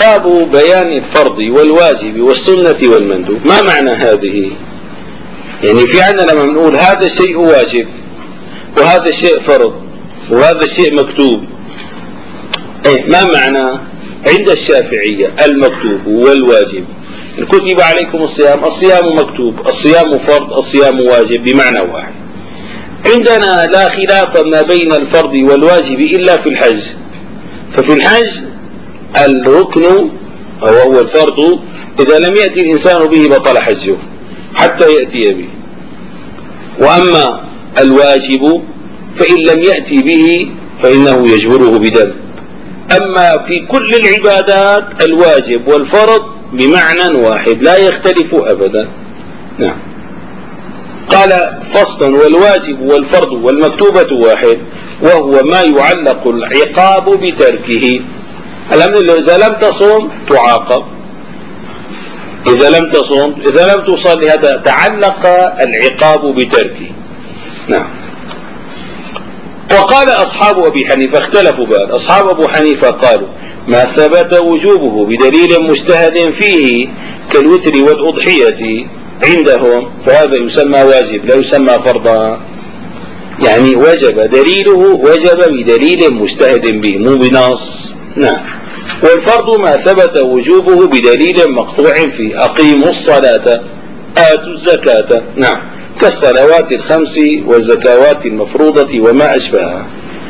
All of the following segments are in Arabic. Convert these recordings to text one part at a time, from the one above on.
باب بيان الفرض والواجب والسنة والمندوب. ما معنى هذه؟ يعني في عندنا لما نقول هذا الشيء واجب وهذا الشيء فرض وهذا الشيء مكتوب، ما معنى عند الشافعية المكتوب والواجب؟ إن كتب عليكم الصيام، الصيام مكتوب، الصيام فرض، الصيام واجب بمعنى واحد. عندنا لا خلاف ما بين الفرض والواجب إلا في الحج. ففي الحج الركن أو هو الفرض إذا لم يأتي الإنسان به بطل حجه حتى يأتي به، وأما الواجب فإن لم يأتي به فإنه يجبره بدم. أما في كل العبادات الواجب والفرض بمعنى واحد لا يختلف أبدا. نعم. قال فصل: والواجب والفرض والمكتوبة واحد، وهو ما يعلق العقاب بتركه. إذا لم تصم تعاقب، إذا لم تصم، إذا لم تصل، هذا تعلق العقاب بتركه. نعم. وقال أصحاب أبي حنيفة اختلفوا بقى. أصحاب أبو حنيفة قالوا: ما ثبت وجوبه بدليل مجتهد فيه كالوتر والأضحية عندهم فهذا يسمى واجب لا يسمى فرضا. يعني وجب دليله، وجب بدليل مجتهد به مو بنص. نعم. والفرض ما ثبت وجوبه بدليل مقطوع فيه: أقيموا الصلاة، آتوا الزكاة. نعم. كالصلوات الخمس والزكوات المفروضة وما أشبهها.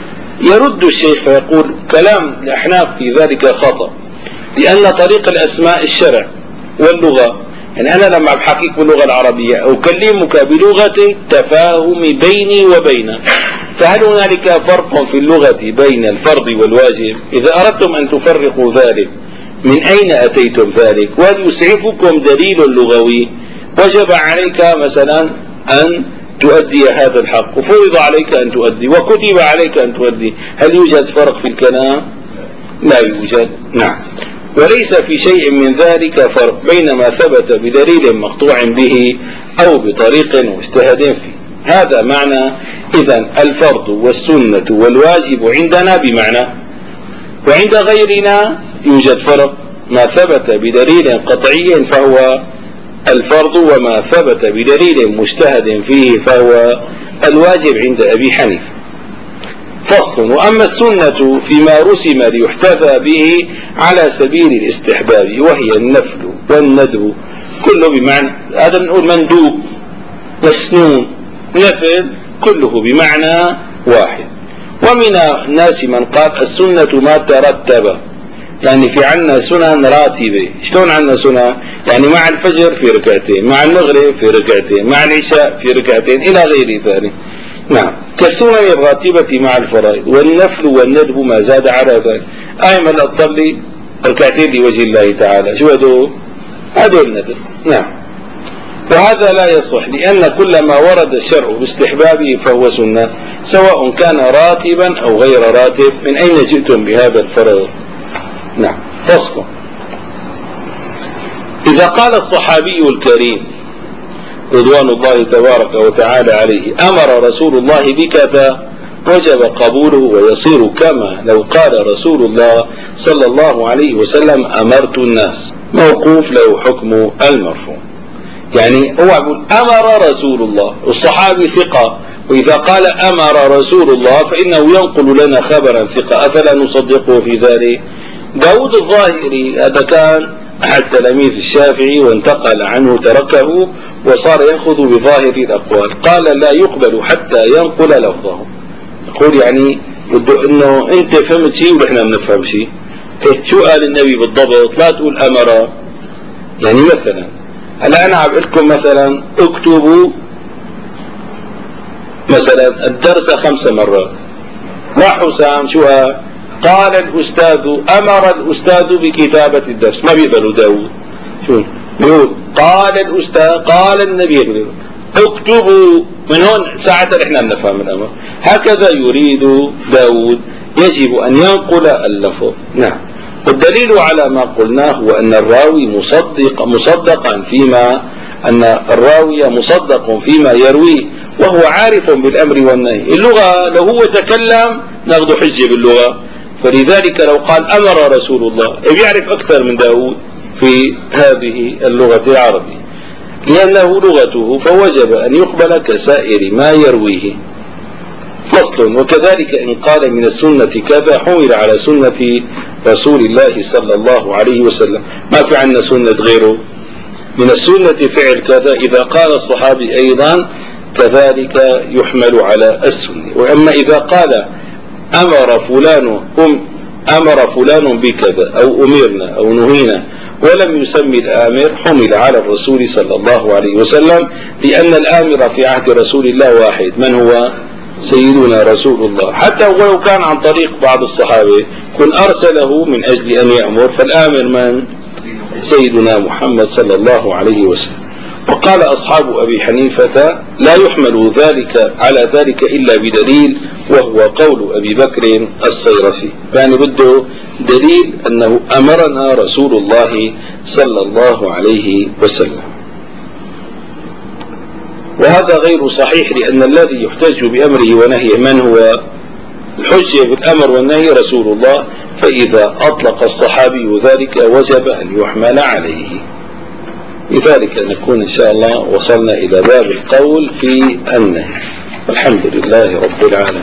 يرد الشيخ ويقول: كلام الأحناف في ذلك خطأ، لأن طريق الأسماء الشرع واللغة. يعني أنا لما بحكيك باللغة العربية أكلمك بلغة تفاهم بيني وبينك، فهل هنالك فرق في اللغة بين الفرض والواجب؟ إذا أردتم أن تفرقوا ذلك من أين أتيتم ذلك؟ وهل يسعفكم دليل لغوي؟ وجب عليك مثلا أن تؤدي هذا الحق وفرض عليك أن تؤدي وكتب عليك أن تؤدي، هل يوجد فرق في الكلام؟ لا يوجد. نعم. وليس في شيء من ذلك فرق بين ما ثبت بدليل مقطوع به أو بطريق مجتهد فيه. هذا معنى إذن الفرض والسنة والواجب عندنا بمعنى، وعند غيرنا يوجد فرق. ما ثبت بدليل قطعي فهو الفرض، وما ثبت بدليل مجتهد فيه فهو الواجب عند أبي حنيفة. فصل: وأما السنة فيما رسم ليحتذى به على سبيل الاستحباب، وهي النفل والندب كله بمعنى، هذا نقول مندوب مسنون نفل كله بمعنى واحد. ومن الناس من قال السنة ما ترتب، يعني في عنا سنن راتبة. شلون عنا سنن؟ يعني مع الفجر في ركعتين، مع المغرب في ركعتين، مع العشاء في ركعتين إلى غير ذلك. نعم. كالسنن الراتبة مع الفرائض، والنفل والندب ما زاد على ذلك. أيما لا تصلي ركعتين لوجه الله تعالى، شو هذول الندب. نعم. وهذا لا يصح، لأن كل ما ورد الشرع باستحبابه فهو سنة، سواء كان راتبا أو غير راتب. من أين جئتم بهذا الفرض؟ نعم. فصل: إذا قال الصحابي الكريم رضوان الله تبارك وتعالى عليه: أمر رسول الله بكذا، وجب قبوله ويصير كما لو قال رسول الله صلى الله عليه وسلم: أمرت الناس. موقوف له حكم المرفوع. يعني هو يقول أمر رسول الله، الصحابي ثقة، وإذا قال أمر رسول الله فإنه ينقل لنا خبرا ثقة، أفلا نصدقه في ذلك؟ داود الظاهري هذا كان أحد تلاميذ الشافعي وانتقل عنه تركه وصار يأخذ بظاهر الأقوال. قال: لا يقبل حتى ينقل لفظه. يقول يعني بده انه انت فهمت شيء ونحن بنفهم شيء. شو قال النبي بالضبط؟ لا تقول امر. يعني مثلا هلا انا عم اقول لكم مثلا اكتبوا مثلا الدرس 5 مرات. راح حسام شو قال الأستاذ، أمر الأستاذ بكتابة الدرس. ما بيقبلوا داود. شو يقول؟ قال الأستاذ، قال النبي يقول اكتبوا. من هون ساعة احنا بنفهم الأمر. هكذا يريد داود، يجب أن ينقل اللفظ. نعم. والدليل على ما قلناه هو أن الراوي مصدقا فيما أن الراوي مصدق فيما يروي، وهو عارف بالأمر والنهي. اللغة لو هو تكلم ناخذ حجة باللغة، فلذلك لو قال أمر رسول الله يعرف أكثر من داود في هذه اللغة العربية لأنه لغته، فوجب أن يقبل كسائر ما يرويه. فصل: وكذلك إن قال من السنة كذا حمل على سنة رسول الله صلى الله عليه وسلم. ما في عندنا سنة غيره، من السنة فعل كذا، إذا قال الصحابي أيضا كذلك يحمل على السنة. وأما إذا قال أمر فلان بكذا أو أمرنا أو نهينا ولم يسمي الآمر حمل على الرسول صلى الله عليه وسلم، لأن الآمر في عهد رسول الله واحد، من هو؟ سيدنا رسول الله. حتى ولو كان عن طريق بعض الصحابة كن أرسله من أجل أن يأمر، فالآمر من؟ سيدنا محمد صلى الله عليه وسلم. وقال أصحاب أبي حنيفة لا يحمل ذلك على ذلك إلا بدليل، وهو قول أبي بكر الصيرفي، يعني بده دليل أنه أمرنا رسول الله صلى الله عليه وسلم. وهذا غير صحيح، لأن الذي يحتج بأمره ونهيه من هو؟ الحجة بالأمر والنهي رسول الله، فإذا أطلق الصحابي ذلك وجب أن يحمل عليه. لذلك نكون إن شاء الله وصلنا إلى باب القول في النهي. الحمد لله رب العالمين.